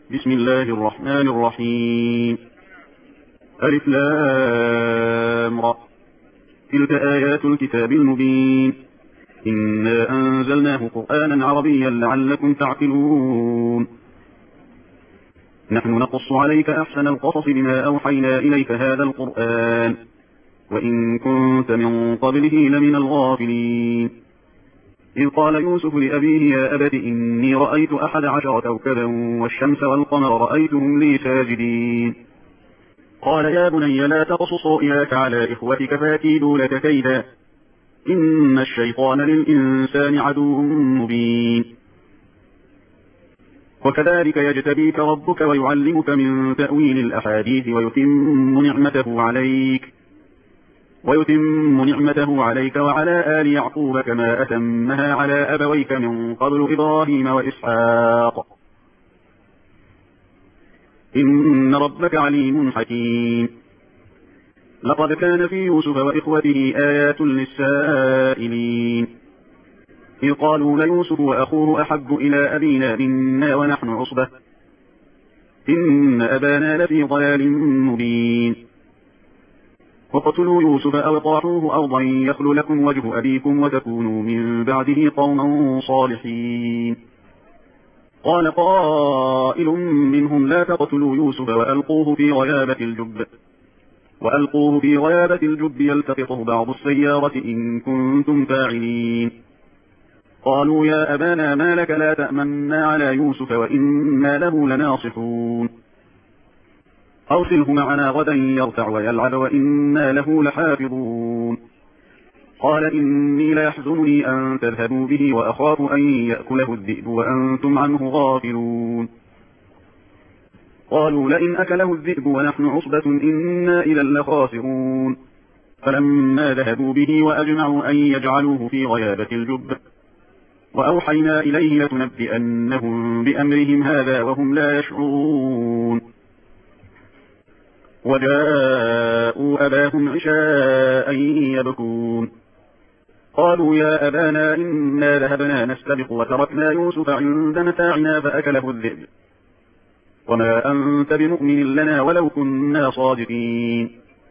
بسم الله الرحمن الرحيم. ألف لام را. تلك آيات الكتاب المبين. إنا أنزلناه قرآنا عربيا لعلكم تعقلون. نحن نقص عليك أحسن القصص بما أوحينا إليك هذا القرآن وإن كنت من قبله لمن الغافلين. إذ قال يوسف لأبيه يا أبت إني رأيت 11 كوكبا والشمس والقمر رأيتهم لي ساجدين. قال يا بني لا تقصص رؤياك على إخوتك فيكيدوا لك كيدا إن الشيطان للإنسان عدو مبين. وكذلك يجتبيك ربك ويعلمك من تأويل الأحاديث ويتم نعمته عليك وعلى آل يعقوب كما أتمها على أبويك من قبل إبراهيم وإسحاق إن ربك عليم حكيم. لقد كان في يوسف وإخوته آيات للسائلين إذ قالوا ليوسف وأخوه أحب إلى أبينا منا ونحن عصبة إن أبانا لفي ضلال مبين. وقتلوا يوسف أو اطرحوه أرضا يخل لكم وجه أبيكم وتكونوا من بعده قوما صالحين. قال قائل منهم لا تقتلوا يوسف وألقوه في غيابة الجب يلتقطه بعض السيارة إن كنتم فاعلين. قالوا يا أبانا ما لك لا تأمنا على يوسف وإنا له لناصحون أرسله معنا غدا يرتع ويلعب وإنا له لحافظون. قال إني ليحزنني أن تذهبوا به وأخاف أن يأكله الذئب وأنتم عنه غافلون. قالوا لئن أكله الذئب ونحن عصبة إنا إذا لخاسرون. فلما ذهبوا به وأجمعوا أن يجعلوه في غيابة الجب وأوحينا إليه لتنبئنهم بأمرهم هذا وهم لا يشعرون. وجاءوا أباهم عشاء يبكون. قالوا يا أبانا إنا ذهبنا نستبق وتركنا يوسف عند متاعنا فأكله الذئب وما أنت بمؤمن لنا ولو كنا صادقين.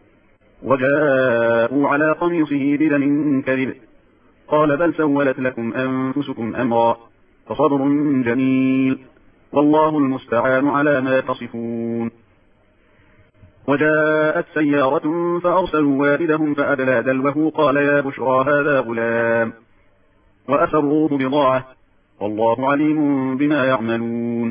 وجاءوا على قميصه بدم كذب قال بل سولت لكم أنفسكم أمرا فصبر جميل والله المستعان على ما تصفون. وجاءت سيارة فأرسلوا واردهم فأدلى دلوه قال يا بشرى هذا غلام وأسروه بضاعة والله عليم بما يعملون.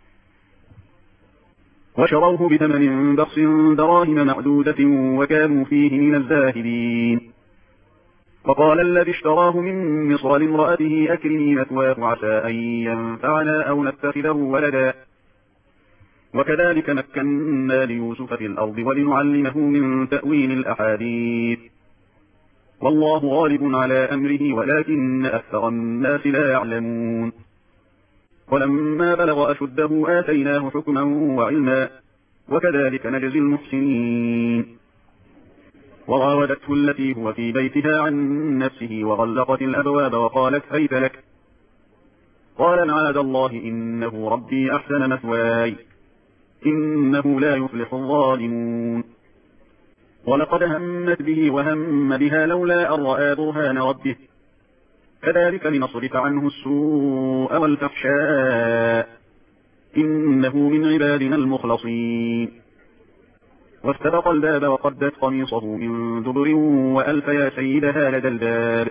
وشروه بثمن بخس دراهم معدودة وكانوا فيه من الزاهدين. وقال الذي اشتراه من مصر لامرأته أكرمي مثواه عسى أن ينفعنا أو نتخذه ولدا وكذلك مكنا ليوسف في الأرض ولنعلمه من تأويل الأحاديث والله غالب على أمره ولكن أكثر الناس لا يعلمون. ولما بلغ أشده آتيناه حكما وعلما وكذلك نجزي المحسنين. وراودته التي هو في بيتها عن نفسه وغلقت الأبواب وقالت هيت لك قال معاذ الله إنه ربي أحسن مثواي إنه لا يفلح الظالمون. ولقد همت به وهم بها لولا أن رأى برهان ربه كذلك لنصرف عنه السوء والفحشاء إنه من عبادنا المخلصين. واستبق الباب وقدت قميصه من دبر وألف يا سيدها لدى الباب.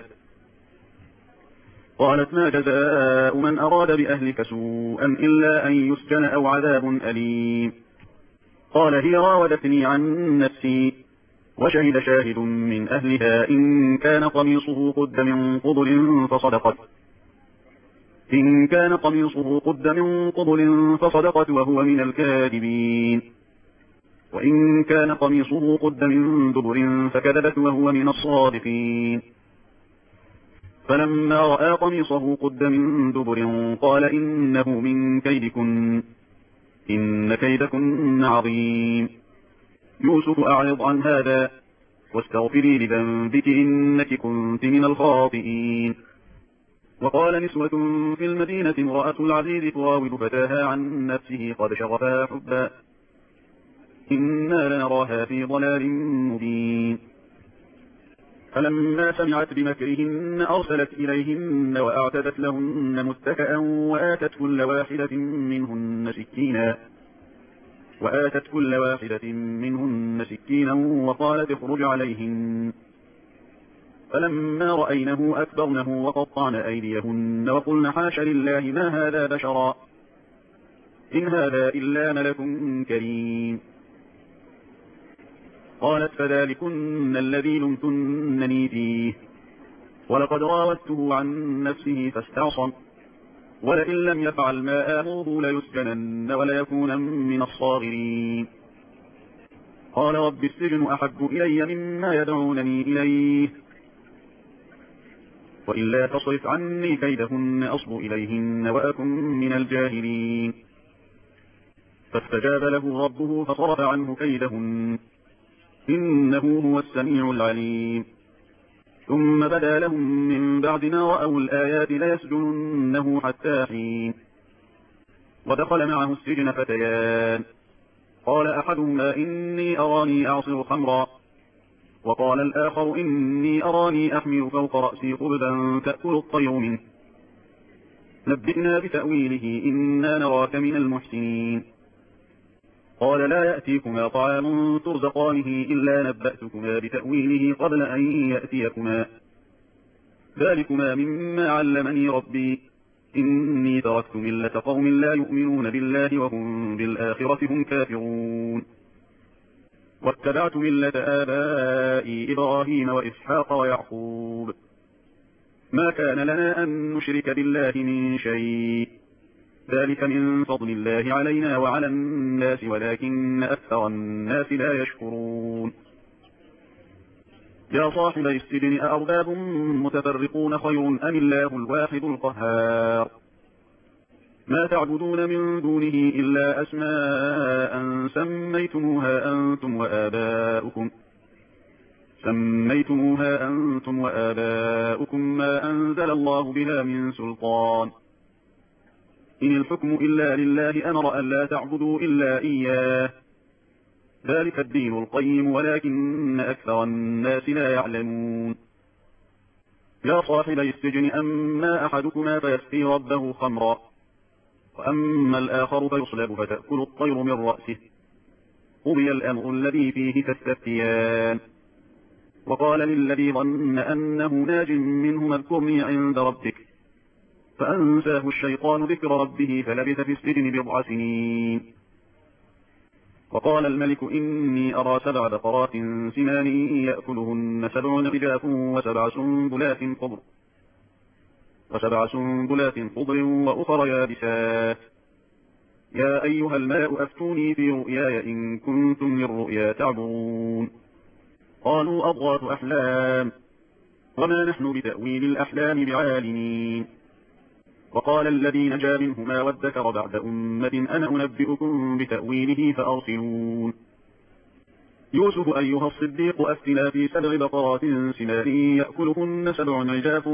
قالت ما جزاء من أراد بأهلك سوءا إلا أن يسجن أو عذاب أليم. قال هي راودتني عن نفسي وشهد شاهد من أهلها إن كان قميصه قد من قبل فصدقت وهو من الكاذبين وإن كان قميصه قد من دبر فكذبت وهو من الصادقين. فلما رأى قميصه قد من دبر قال إنه من كيدكن إن كيدكن عظيم. يوسف أعرض عن هذا واستغفري لذنبك إنك كنت من الخاطئين. وقال نسوة في المدينة امرأة العزيز تراود فتاها عن نفسه قد شغفها حبا إنا لنراها في ضلال مبين. فلما سمعت بمكرهن أرسلت إليهن وأعتدت لهن متكئا وآتت كل واحدة منهن سكينا وقالت اخرج عليهن. فلما رأينه أكبرنه وقطعن أيديهن وقلن حاش لله ما هذا بشرا إن هذا إلا ملك كريم. قالت فذلكن الذي لمتنني فيه ولقد راودته عن نفسه فاستعصم ولئن لم يفعل ما آمره ليسجنن وليكون من الصاغرين. قال رب السجن أحب إلي مما يدعونني إليه وإلا تصرف عني كيدهن أصب إليهن وأكن من الجاهلين. فاستجاب له ربه فصرف عنه كيدهن إنه هو السميع العليم. ثم بدا لهم من بعد ما رأوا الآيات ليسجننه حتى حين. ودخل معه السجن فتيان قال أحدهما إني أراني أعصر خمرا وقال الآخر إني أراني أحمل فوق رأسي خبزا تأكل الطير منه نبئنا بتأويله إنا نراك من المحسنين. قال لا يأتيكما طعام ترزقانه إلا نبأتكما بتأويله قبل أن يأتيكما ذلكما مما علمني ربي إني تركت ملة قوم لا يؤمنون بالله وهم بالآخرة هم كافرون واتبعت ملة آبائي إبراهيم وإسحاق ويعقوب ما كان لنا أن نشرك بالله من شيء ذلك من فضل الله علينا وعلى الناس ولكن أكثر الناس لا يشكرون. يا صاحبي السجن أأرباب متفرقون خير أم الله الواحد القهار ما تعبدون من دونه إلا أسماء سميتموها أنتم وآباؤكم ما أنزل الله بها من سلطان إن الحكم إلا لله أمر أن لا تعبدوا إلا إياه ذلك الدين القيم ولكن أكثر الناس لا يعلمون. يا صاحبي السجن أما أحدكما فيسقي ربه خمرا وأما الآخر فيصلب فتأكل الطير من رأسه قضي الأمر الذي فيه تستفتيان. وقال للذي ظن أنه ناج منهما اذكرني عند ربك فأنساه الشيطان ذكر ربه فلبث في السجن 7 سنين. وقال الملك إني أرى 7 بقرات سمان يأكلهن 7 عجاف وسبع سنبلات خضر وأخر يابسات يا أيها الملأ أفتوني في رؤياي إن كنتم للرؤيا تعبرون. قالوا أضغاث أحلام وما نحن بتأويل الأحلام بعالمين. وقال الذي نجا منهما وادكر بعد أمة أنا أنبئكم بتأويله فأرسلون. يوسف أيها الصديق أفتنا في 7 بقرات سمان يأكلهن 7 عجاف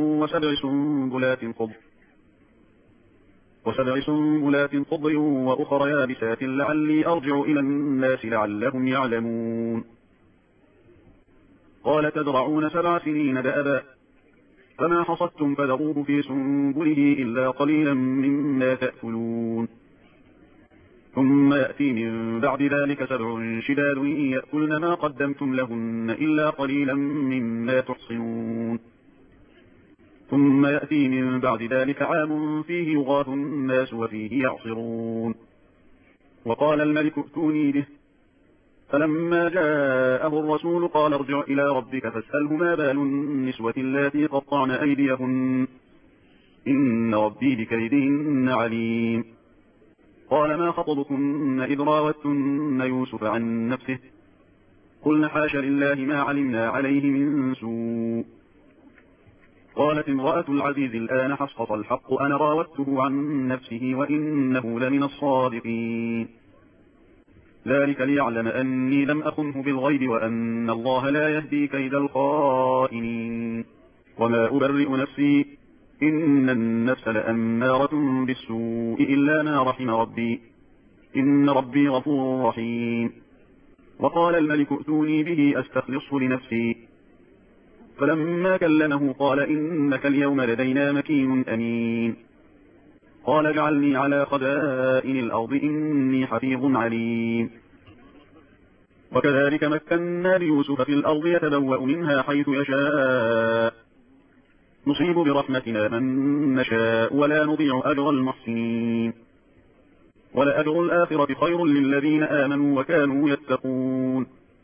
وسبع سنبلات خضر وأخر يابسات لعلي أرجع إلى الناس لعلهم يعلمون. قال تزرعون 7 سنين دأبا فما حصدتم فذروه في سنبله إلا قليلا مما تأكلون ثم يأتي من بعد ذلك 7 شداد يأكلن ما قدمتم لهن إلا قليلا مما تحصنون ثم يأتي من بعد ذلك عام فيه يغاث الناس وفيه يعصرون. وقال الملك ائتوني به فلما جاءه الرسول قال ارجع إلى ربك فاسأله ما بال النسوة اللاتي قطعن أيديهن إن ربي بكيدهن عليم. قال ما خطبكن إذ راوتن يوسف عن نفسه قلن حاش لله ما علمنا عليه من سوء. قالت امرأة العزيز الآن حصحص الحق أنا راودته عن نفسه وإنه لمن الصادقين ذلك ليعلم أني لم أخنه بالغيب وأن الله لا يهدي كيد الخائنين. وما أبرئ نفسي إن النفس لأمارة بالسوء إلا ما رحم ربي إن ربي غفور رحيم. وقال الملك ائتوني به أستخلصه لنفسي. فلما كلمه قال إنك اليوم لدينا مكين أمين. قال اجعلني على خزائن الأرض إني حفيظ عليم. وكذلك مكنا ليوسف في الأرض يتبوأ منها حيث يشاء نصيب برحمتنا من نشاء ولا نضيع أجر المحسنين. ولأجر الآخرة خير للذين آمنوا وكانوا يتقون.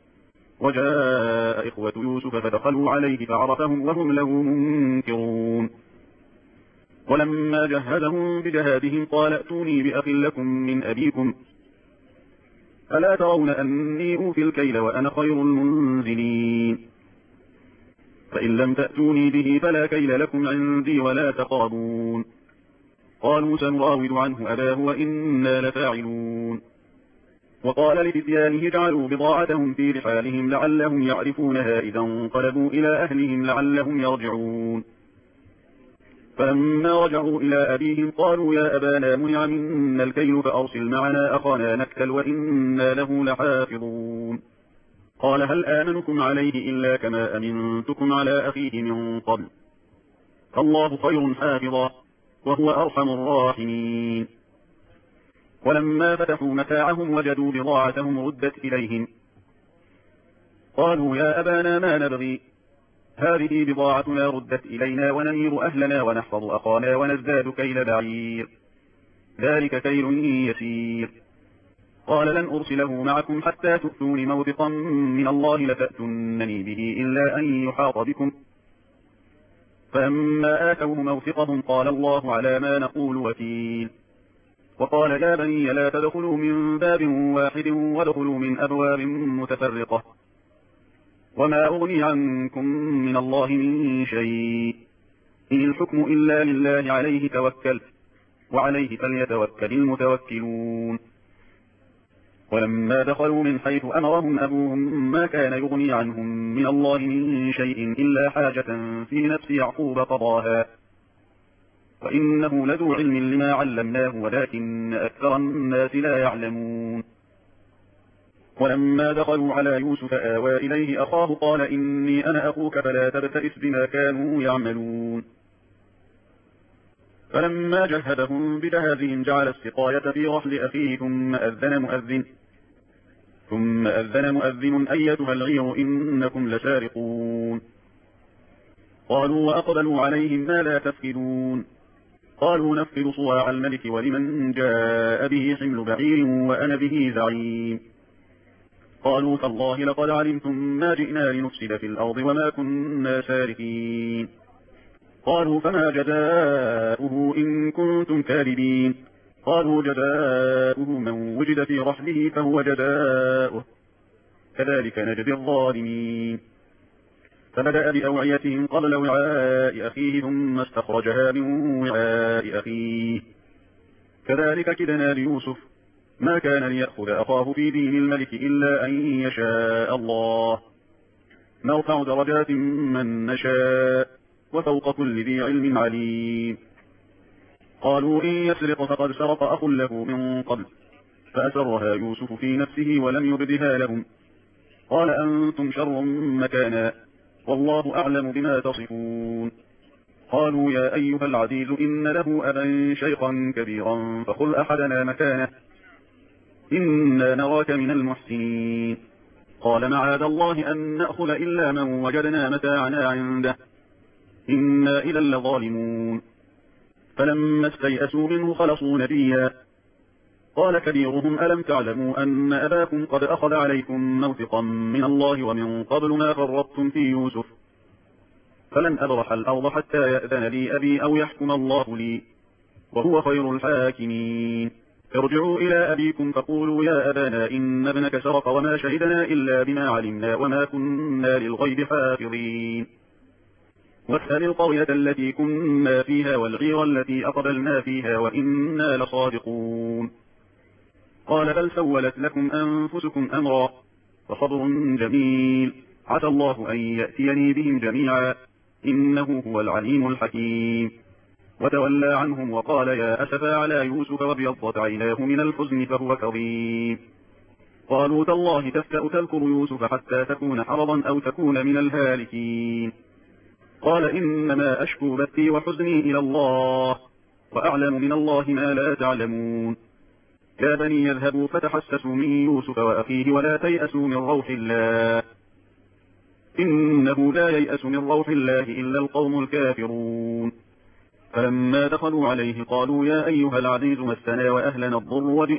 وجاء إخوة يوسف فدخلوا عليه فعرفهم وهم له منكرون. ولما جهزهم بجهادهم قال ائتوني بأخ لكم من أبيكم ألا ترون أني أوفي الكيل وأنا خير المنزلين. فإن لم تأتوني به فلا كيل لكم عندي ولا تقربون. قالوا سنراود عنه أباه وإنا لفاعلون. وقال لفتيانه اجعلوا بضاعتهم في رحالهم لعلهم يعرفونها إذا انقلبوا إلى أهلهم لعلهم يرجعون. فلما رجعوا إلى أبيهم قالوا يا أبانا منع منا الكيل فأرسل معنا أخانا نكتل وإنا له لحافظون. قال هل آمنكم عليه إلا كما أمنتكم على أخيه من قبل فالله خير حافظا وهو أرحم الراحمين. ولما فتحوا متاعهم وجدوا بضاعتهم ردت إليهم قالوا يا أبانا ما نبغي هذه بضاعتنا ردت إلينا ونمير أهلنا ونحفظ أخانا ونزداد كيل بعير ذلك كيل يسير. قال لن أرسله معكم حتى تؤتون موثقا من الله لتأتونني به إلا أن يحاط بكم. فلما آتوه موثقهم قال الله على ما نقول وكيل. وقال يا بني لا تدخلوا من باب واحد وادخلوا من أبواب متفرقة وما أغني عنكم من الله من شيء إن الحكم إلا لله عليه توكلت وعليه فليتوكل المتوكلون. ولما دخلوا من حيث أمرهم أبوهم ما كان يغني عنهم من الله من شيء إلا حاجة في نفس يعقوب قضاها وإنه لذو علم لما علمناه ولكن أكثر الناس لا يعلمون. ولما دخلوا على يوسف آوى إليه أخاه قال إني أنا أخوك فلا تبتئس بما كانوا يعملون. فلما جهدهم بجهازهم جعل السقاية في رحل أخيه ثم أذن مؤذن أيتها العير إنكم لسارقون. قالوا وأقبلوا عليهم ما لا تفقدون. قالوا نفقد صواع الملك ولمن جاء به حمل بعير وأنا به زعيم. قالوا تالله لقد علمتم ما جئنا لنفسد في الأرض وما كنا سارقين. قالوا فما جزاؤه إن كنتم كاذبين. قالوا جزاؤه من وجد في رحله فهو جزاؤه كذلك نجزي الظالمين. فبدأ بأوعيتهم قبل وعاء أخيه ثم استخرجها من وعاء أخيه كذلك كدنا ليوسف ما كان ليأخذ أخاه في دين الملك إلا أن يشاء الله نرفع درجات من نشاء وفوق كل ذي علم عليم. قالوا إن يسرق فقد سرق أخ له من قبل فأسرها يوسف في نفسه ولم يبدها لهم قال أنتم شر مكانا والله أعلم بما تصفون. قالوا يا أيها العزيز إن له أبا شيخا كبيرا فخذ أحدنا مكانه إنا نراك من المحسنين. قال معاذ الله أن نأخذ إلا من وجدنا متاعنا عنده إنا إذا لظالمون. فلما استيئسوا منه خلصوا نبيا قال كبيرهم ألم تعلموا أن أباكم قد أخذ عليكم موثقا من الله ومن قبل ما فرطتم في يوسف فلن أبرح الأرض حتى يأذن لي أبي أو يحكم الله لي وهو خير الحاكمين. ارجعوا إلى أبيكم فقولوا يا أبانا إن ابنك سرق وما شهدنا إلا بما علمنا وما كنا للغيب حافظين. واسأل القرية التي كنا فيها والعير التي أقبلنا فيها وإنا لصادقون. قال بل سولت لكم أنفسكم أمرا فصبر جميل عسى الله أن يأتيني بهم جميعا إنه هو العليم الحكيم. وتولى عنهم وقال يا أسفى على يوسف وابيضت عيناه من الحزن فهو كظيم. قالوا تالله تفتأ تذكر يوسف حتى تكون حرضا أو تكون من الهالكين. قال إنما أشكو بثي وحزني إلى الله وأعلم من الله ما لا تعلمون. يا بني يذهبوا فتحسسوا من يوسف وأخيه ولا تيأسوا من روح الله إنه لا ييأس من روح الله إلا القوم الكافرون. فلما دخلوا عليه قالوا يا أيها العزيز مسنا وأهلنا الضر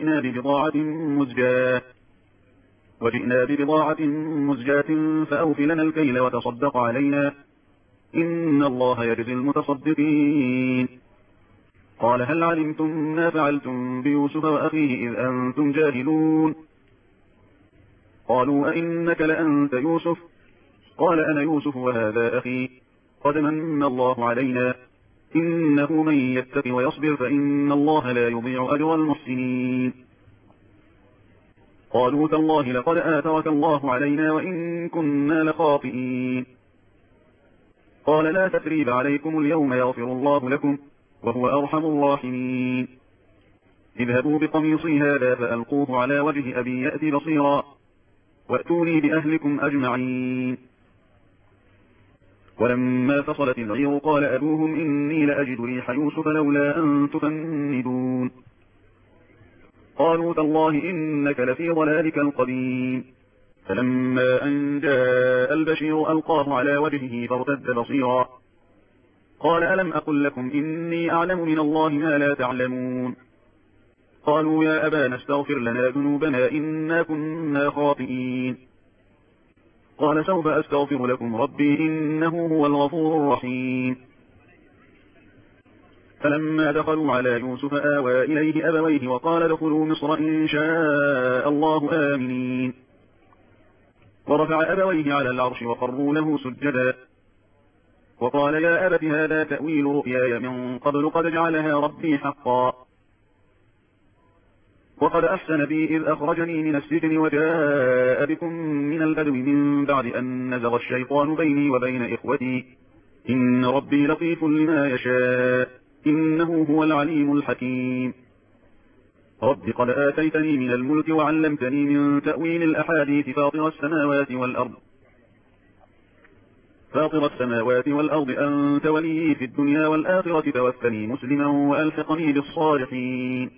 وجئنا ببضاعة مزجاة فأوف لنا الكيل وتصدق علينا إن الله يجزي المتصدقين. قال هل علمتم ما فعلتم بيوسف وأخيه إذ أنتم جاهلون؟ قالوا أئنك لأنت يوسف؟ قال أنا يوسف وهذا أخي قد من الله علينا إنه من يتق ويصبر فإن الله لا يضيع أجر المحسنين. قالوا تالله لقد آثرك الله علينا وإن كنا لخاطئين. قال لا تثريب عليكم اليوم يغفر الله لكم وهو أرحم الراحمين. اذهبوا بقميصي هذا فألقوه على وجه أبي يأتي بصيرا وأتوني بأهلكم أجمعين. ولما فصلت العير قال أبوهم إني لأجد ريح يوسف لولا أن تفندون. قالوا تالله إنك لفي ضلالك القديم. فلما أن جاء البشير ألقاه على وجهه فارتد بصيرا قال ألم أقل لكم إني أعلم من الله ما لا تعلمون. قالوا يا أبانا استغفر لنا ذنوبنا إنا كنا خاطئين. قال سوف أستغفر لكم ربي إنه هو الغفور الرحيم. فلما دخلوا على يوسف آوى إليه أبويه وقال ادخلوا مصر إن شاء الله آمنين. ورفع أبويه على العرش وقروا له سجدا وقال يا أبت هذا تأويل رؤياي من قبل قد جعلها ربي حقا وقد أحسن بي إذ أخرجني من السجن وجاء بكم من البدو من بعد أن نزغ الشيطان بيني وبين إخوتي إن ربي لطيف لما يشاء إنه هو العليم الحكيم. رب قد آتيتني من الملك وعلمتني من تأويل الأحاديث فاطر السماوات والأرض أنت ولي في الدنيا والآخرة توفني مسلما وألحقني بالصالحين.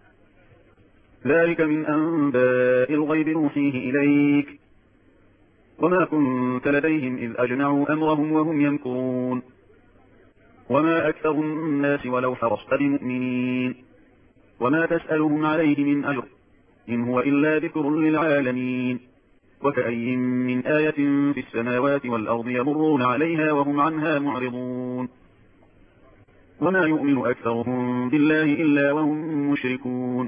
ذلك من أنباء الغيب نوحيه إليك وما كنت لديهم إذ أجمعوا أمرهم وهم يمكرون. وما أكثر الناس ولو حرصت بمؤمنين وما تسألهم عليه من أجر إن هو إلا ذكر للعالمين. وكأي من آية في السماوات والأرض يمرون عليها وهم عنها معرضون. وما يؤمن أكثرهم بالله إلا وهم مشركون.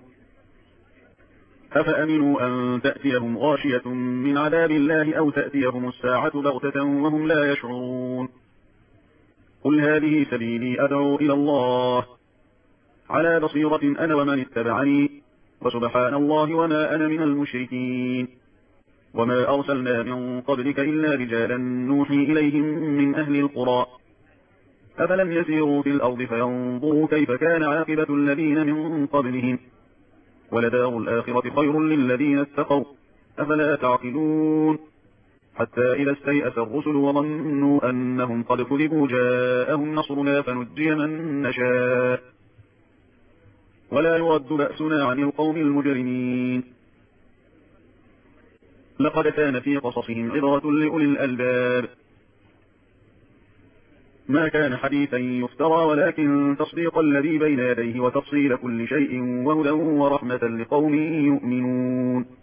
أفأمنوا أن تأتيهم غاشية من عذاب الله أو تأتيهم الساعة بغتة وهم لا يشعرون. قل هذه سبيلي أدعو إلى الله على بصيرة أنا ومن اتبعني وسبحان الله وما أنا من المشركين. وما أرسلنا من قبلك إلا رجالا نوحي إليهم من أهل القرى أفلم يسيروا في الأرض فينظروا كيف كان عاقبة الذين من قبلهم ولدار الآخرة خير للذين اتقوا أفلا تعقلون. حتى إذا استيأس الرسل وظنوا أنهم قد كذبوا جاءهم نصرنا فنجي من نشاء ولا يرد بأسنا عن القوم المجرمين. لقد كان في قصصهم عبرة لأولي الألباب ما كان حديثا يفترى ولكن تصديق الذي بين يديه وتفصيل كل شيء وهدى ورحمة لقوم يؤمنون.